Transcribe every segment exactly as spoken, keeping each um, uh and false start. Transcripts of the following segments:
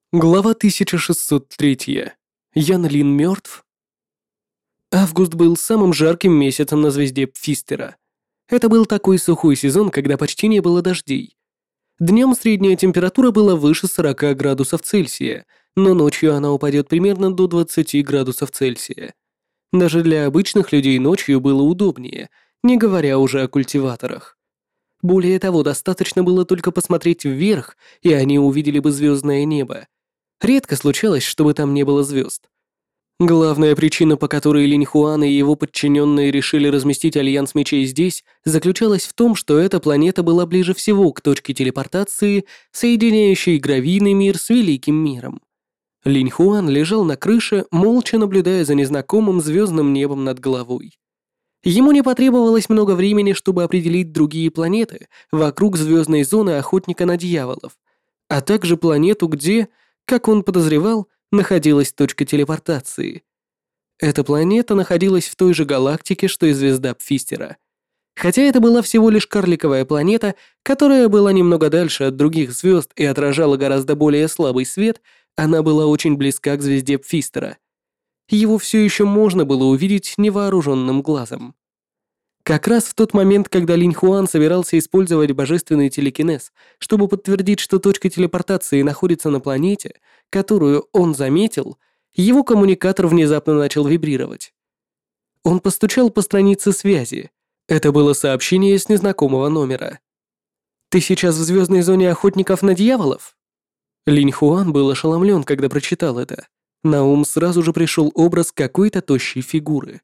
Глава тысяча шестьсот три. Ян Лин мертв? Август был самым жарким месяцем на звезде Пфистера. Это был такой сухой сезон, когда почти не было дождей. Днем средняя температура была выше сорока градусов Цельсия, но ночью она упадет примерно до двадцати градусов Цельсия. Даже для обычных людей ночью было удобнее, не говоря уже о культиваторах. Более того, достаточно было только посмотреть вверх, и они увидели бы звездное небо. Редко случалось, чтобы там не было звезд. Главная причина, по которой Линь Хуан и его подчиненные решили разместить Альянс Мечей здесь, заключалась в том, что эта планета была ближе всего к точке телепортации, соединяющей гравийный мир с Великим миром. Линь Хуан лежал на крыше, молча наблюдая за незнакомым звездным небом над головой. Ему не потребовалось много времени, чтобы определить другие планеты вокруг звездной зоны Охотника на дьяволов, а также планету, где, как он подозревал, находилась точка телепортации. Эта планета находилась в той же галактике, что и звезда Пфистера. Хотя это была всего лишь карликовая планета, которая была немного дальше от других звезд и отражала гораздо более слабый свет, она была очень близка к звезде Пфистера. Его все еще можно было увидеть невооруженным глазом. Как раз в тот момент, когда Линь Хуан собирался использовать божественный телекинез, чтобы подтвердить, что точка телепортации находится на планете, которую он заметил, его коммуникатор внезапно начал вибрировать. Он постучал по странице связи. Это было сообщение с незнакомого номера. «Ты сейчас в звездной зоне охотников на дьяволов?» Линь Хуан был ошеломлен, когда прочитал это. На ум сразу же пришел образ какой-то тощей фигуры.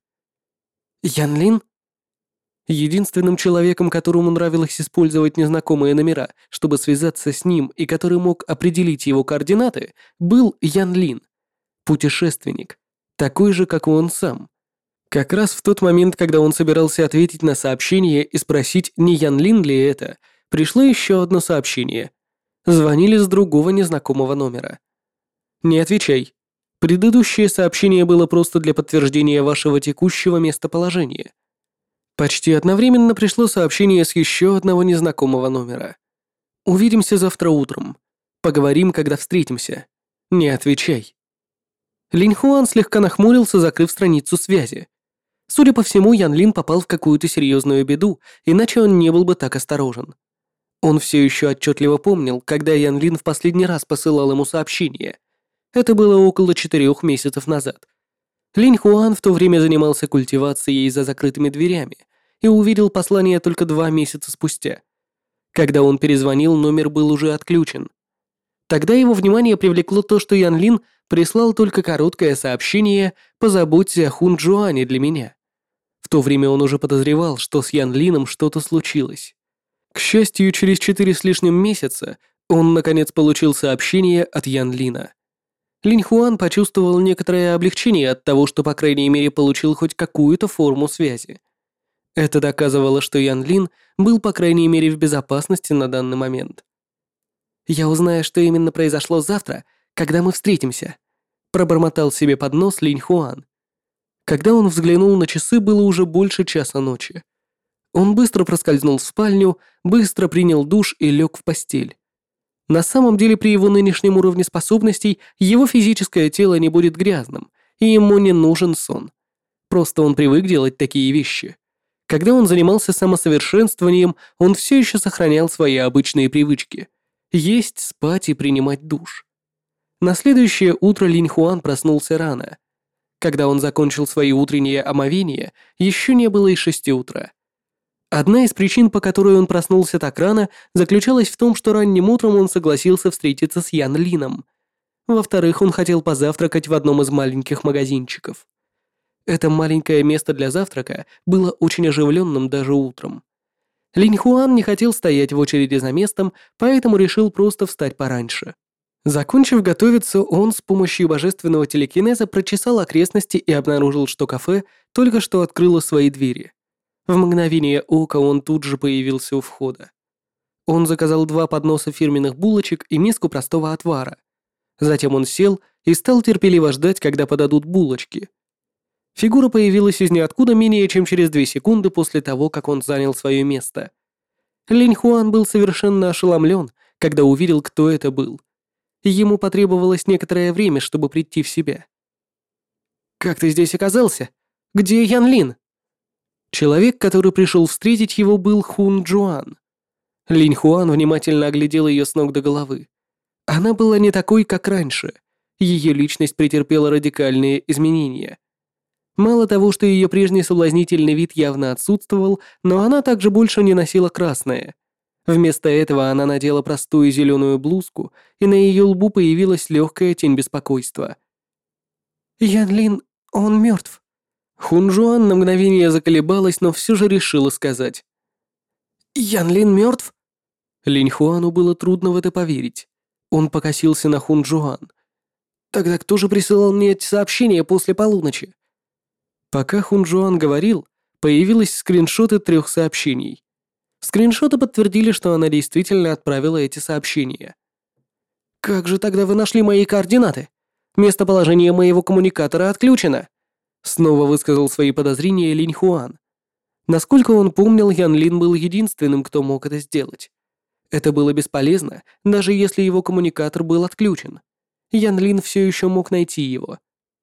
«Ян Лин?» Единственным человеком, которому нравилось использовать незнакомые номера, чтобы связаться с ним и который мог определить его координаты, был Ян Лин, путешественник, такой же, как и он сам. Как раз в тот момент, когда он собирался ответить на сообщение и спросить, не Ян Лин ли это, пришло еще одно сообщение. Звонили с другого незнакомого номера. «Не отвечай. Предыдущее сообщение было просто для подтверждения вашего текущего местоположения». Почти одновременно пришло сообщение с еще одного незнакомого номера. «Увидимся завтра утром. Поговорим, когда встретимся. Не отвечай». Линь Хуан слегка нахмурился, закрыв страницу связи. Судя по всему, Ян Лин попал в какую-то серьезную беду, иначе он не был бы так осторожен. Он все еще отчетливо помнил, когда Ян Лин в последний раз посылал ему сообщение. Это было около четырех месяцев назад. Линь Хуан в то время занимался культивацией за закрытыми дверями и увидел послание только два месяца спустя. Когда он перезвонил, номер был уже отключен. Тогда его внимание привлекло то, что Ян Лин прислал только короткое сообщение «Позаботься о Хун Джуане для меня». В то время он уже подозревал, что с Ян Лином что-то случилось. К счастью, через четыре с лишним месяца он, наконец, получил сообщение от Ян Лина. Линь Хуан почувствовал некоторое облегчение от того, что, по крайней мере, получил хоть какую-то форму связи. Это доказывало, что Ян Лин был, по крайней мере, в безопасности на данный момент. «Я узнаю, что именно произошло завтра, когда мы встретимся», пробормотал себе под нос Линь Хуан. Когда он взглянул на часы, было уже больше часа ночи. Он быстро проскользнул в спальню, быстро принял душ и лег в постель. На самом деле, при его нынешнем уровне способностей, его физическое тело не будет грязным, и ему не нужен сон. Просто он привык делать такие вещи. Когда он занимался самосовершенствованием, он все еще сохранял свои обычные привычки – есть, спать и принимать душ. На следующее утро Линь Хуан проснулся рано. Когда он закончил свои утренние омовения, еще не было и шести утра. Одна из причин, по которой он проснулся так рано, заключалась в том, что ранним утром он согласился встретиться с Ян Лином. Во-вторых, он хотел позавтракать в одном из маленьких магазинчиков. Это маленькое место для завтрака было очень оживленным даже утром. Линь Хуан не хотел стоять в очереди за местом, поэтому решил просто встать пораньше. Закончив готовиться, он с помощью божественного телекинеза прочесал окрестности и обнаружил, что кафе только что открыло свои двери. В мгновение ока он тут же появился у входа. Он заказал два подноса фирменных булочек и миску простого отвара. Затем он сел и стал терпеливо ждать, когда подадут булочки. Фигура появилась из ниоткуда менее чем через две секунды после того, как он занял свое место. Линь Хуан был совершенно ошеломлен, когда увидел, кто это был. Ему потребовалось некоторое время, чтобы прийти в себя. «Как ты здесь оказался? Где Ян Лин?» Человек, который пришел встретить его, был Хун Джуан. Линь Хуан внимательно оглядел ее с ног до головы. Она была не такой, как раньше. Ее личность претерпела радикальные изменения. Мало того, что ее прежний соблазнительный вид явно отсутствовал, но она также больше не носила красное. Вместо этого она надела простую зеленую блузку, и на ее лбу появилась легкая тень беспокойства. «Ян Лин, он мертв». Хун Жуан на мгновение заколебалась, но все же решила сказать. «Ян Лин мертв?» Линь Хуану было трудно в это поверить. Он покосился на Хун Жуан. «Тогда кто же присылал мне эти сообщения после полуночи?» Пока Хун Жуан говорил, появились скриншоты трех сообщений. Скриншоты подтвердили, что она действительно отправила эти сообщения. «Как же тогда вы нашли мои координаты? Местоположение моего коммуникатора отключено!» Снова высказал свои подозрения Линь Хуан. Насколько он помнил, Ян Лин был единственным, кто мог это сделать. Это было бесполезно, даже если его коммуникатор был отключен. Ян Лин все еще мог найти его.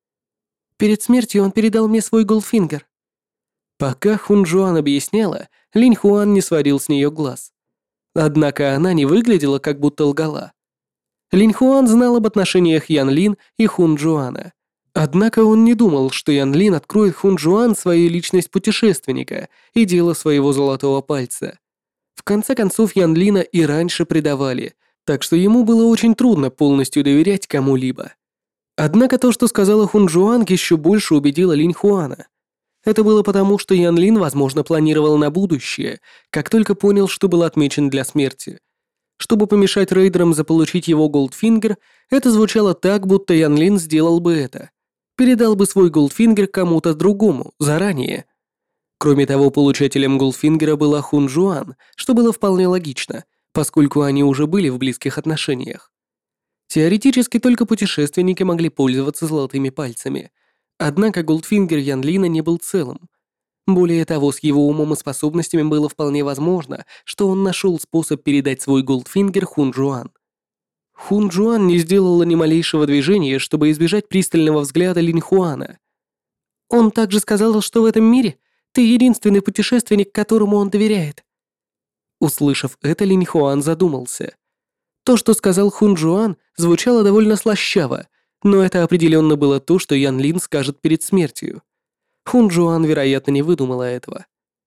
«Перед смертью он передал мне свой Голдфингер». Пока Хун Жуан объясняла, Линь Хуан не сводил с нее глаз. Однако она не выглядела, как будто лгала. Линь Хуан знал об отношениях Ян Лин и Хун Жуана. Однако он не думал, что Ян Лин откроет Хун Жуан свою личность путешественника и дело своего золотого пальца. В конце концов, Ян Лина и раньше предавали, так что ему было очень трудно полностью доверять кому-либо. Однако то, что сказала Хун Жуан, еще больше убедило Линь Хуана. Это было потому, что Ян Лин, возможно, планировал на будущее, как только понял, что был отмечен для смерти. Чтобы помешать рейдерам заполучить его Голдфингер, это звучало так, будто Ян Лин сделал бы это. Передал бы свой Голдфингер кому-то другому, заранее. Кроме того, получателем Голдфингера была Хун Жуан, что было вполне логично, поскольку они уже были в близких отношениях. Теоретически только путешественники могли пользоваться золотыми пальцами, однако Голдфингер Ян Лина не был целым. Более того, с его умом и способностями было вполне возможно, что он нашел способ передать свой Голдфингер Хун Жуан. Хун Жуан не сделала ни малейшего движения, чтобы избежать пристального взгляда Линь Хуана. «Он также сказал, что в этом мире ты единственный путешественник, которому он доверяет». Услышав это, Линь Хуан задумался. То, что сказал Хун Жуан, звучало довольно слащаво, но это определенно было то, что Ян Лин скажет перед смертью. Хун Жуан, вероятно, не выдумала этого.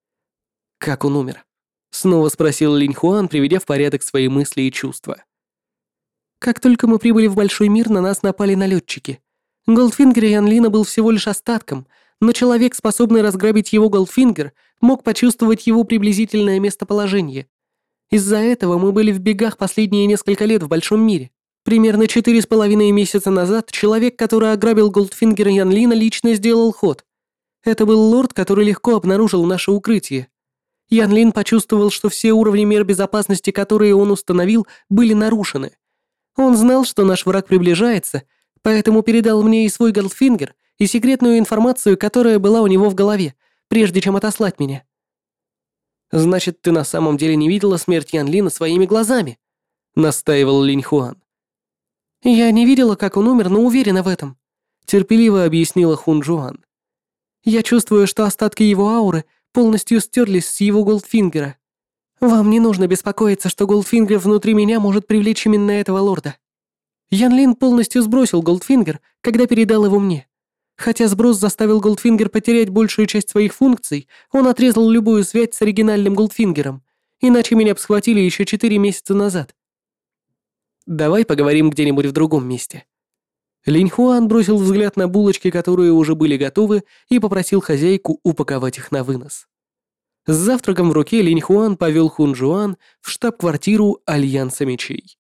«Как он умер?» — снова спросил Линь Хуан, приведя в порядок свои мысли и чувства. «Как только мы прибыли в Большой мир, на нас напали налетчики. Голдфингер Ян Лина был всего лишь остатком, но человек, способный разграбить его Голдфингер, мог почувствовать его приблизительное местоположение. Из-за этого мы были в бегах последние несколько лет в Большом мире. Примерно четыре с половиной месяца назад человек, который ограбил Голдфингер Ян Лина, лично сделал ход. Это был лорд, который легко обнаружил наше укрытие. Ян Лин почувствовал, что все уровни мер безопасности, которые он установил, были нарушены. Он знал, что наш враг приближается, поэтому передал мне и свой Голдфингер, и секретную информацию, которая была у него в голове, прежде чем отослать меня». «Значит, ты на самом деле не видела смерть Ян Лина своими глазами?» — настаивал Линь Хуан. «Я не видела, как он умер, но уверена в этом», — терпеливо объяснила Хун Жуан. «Я чувствую, что остатки его ауры полностью стерлись с его Голдфингера. Вам не нужно беспокоиться, что Голдфингер внутри меня может привлечь именно этого лорда. Ян Лин полностью сбросил Голдфингер, когда передал его мне. Хотя сброс заставил Голдфингер потерять большую часть своих функций, он отрезал любую связь с оригинальным Голдфингером, иначе меня бы схватили еще четыре месяца назад». «Давай поговорим где-нибудь в другом месте». Линь Хуан бросил взгляд на булочки, которые уже были готовы, и попросил хозяйку упаковать их на вынос. С завтраком в руке Линь Хуан повел Хун Жуан в штаб-квартиру Альянса Мечей.